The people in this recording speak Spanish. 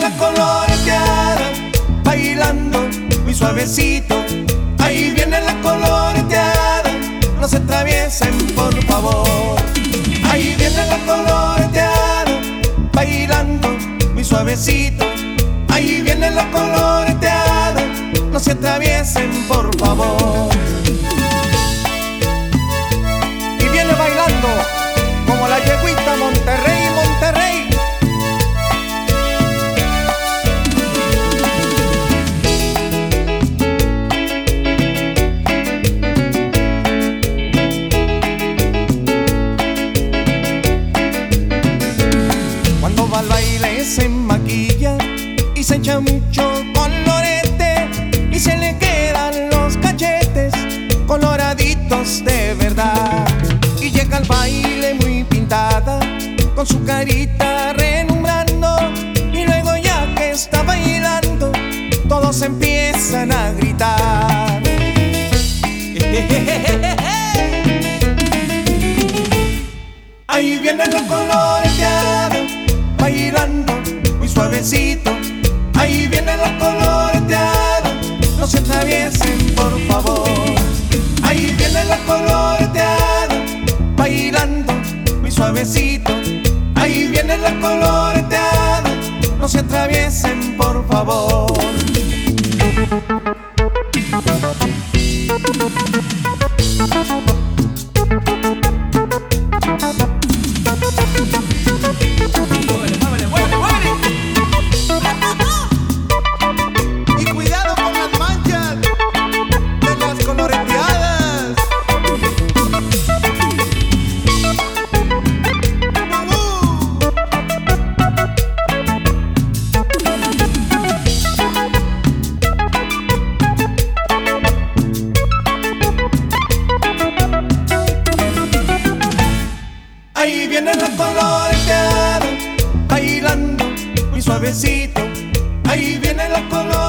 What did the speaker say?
la coloreteada, bailando muy suavecito. Ahí viene la coloreteada, no se atraviesen por favor. Ahí viene la coloreteada, bailando muy suavecito. Ahí viene la coloreteada, no se atraviesen por favor. Y viene bailando como la yeguita Monterrey, Monterrey. Cuando va al baile se maquilla y se echa mucho colorete y se le quedan los cachetes coloraditos de verdad. Y llega al baile muy pintada, con su carita renumbrando, y luego ya que está bailando, todos empiezan a gritar. Ahí viene la coloreteada, bailando muy suavecito. Ahí viene la coloreteada, no se atraviesen por favor. Ahí viene la coloreteada, bailando muy suavecito. Ahí viene la coloreteada, no se atraviesen por favor. Y cuidado con las manchas de las coloreteadas. Ahí viene la coloreteada, bailando muy suavecito. Ahí viene la coloreteada.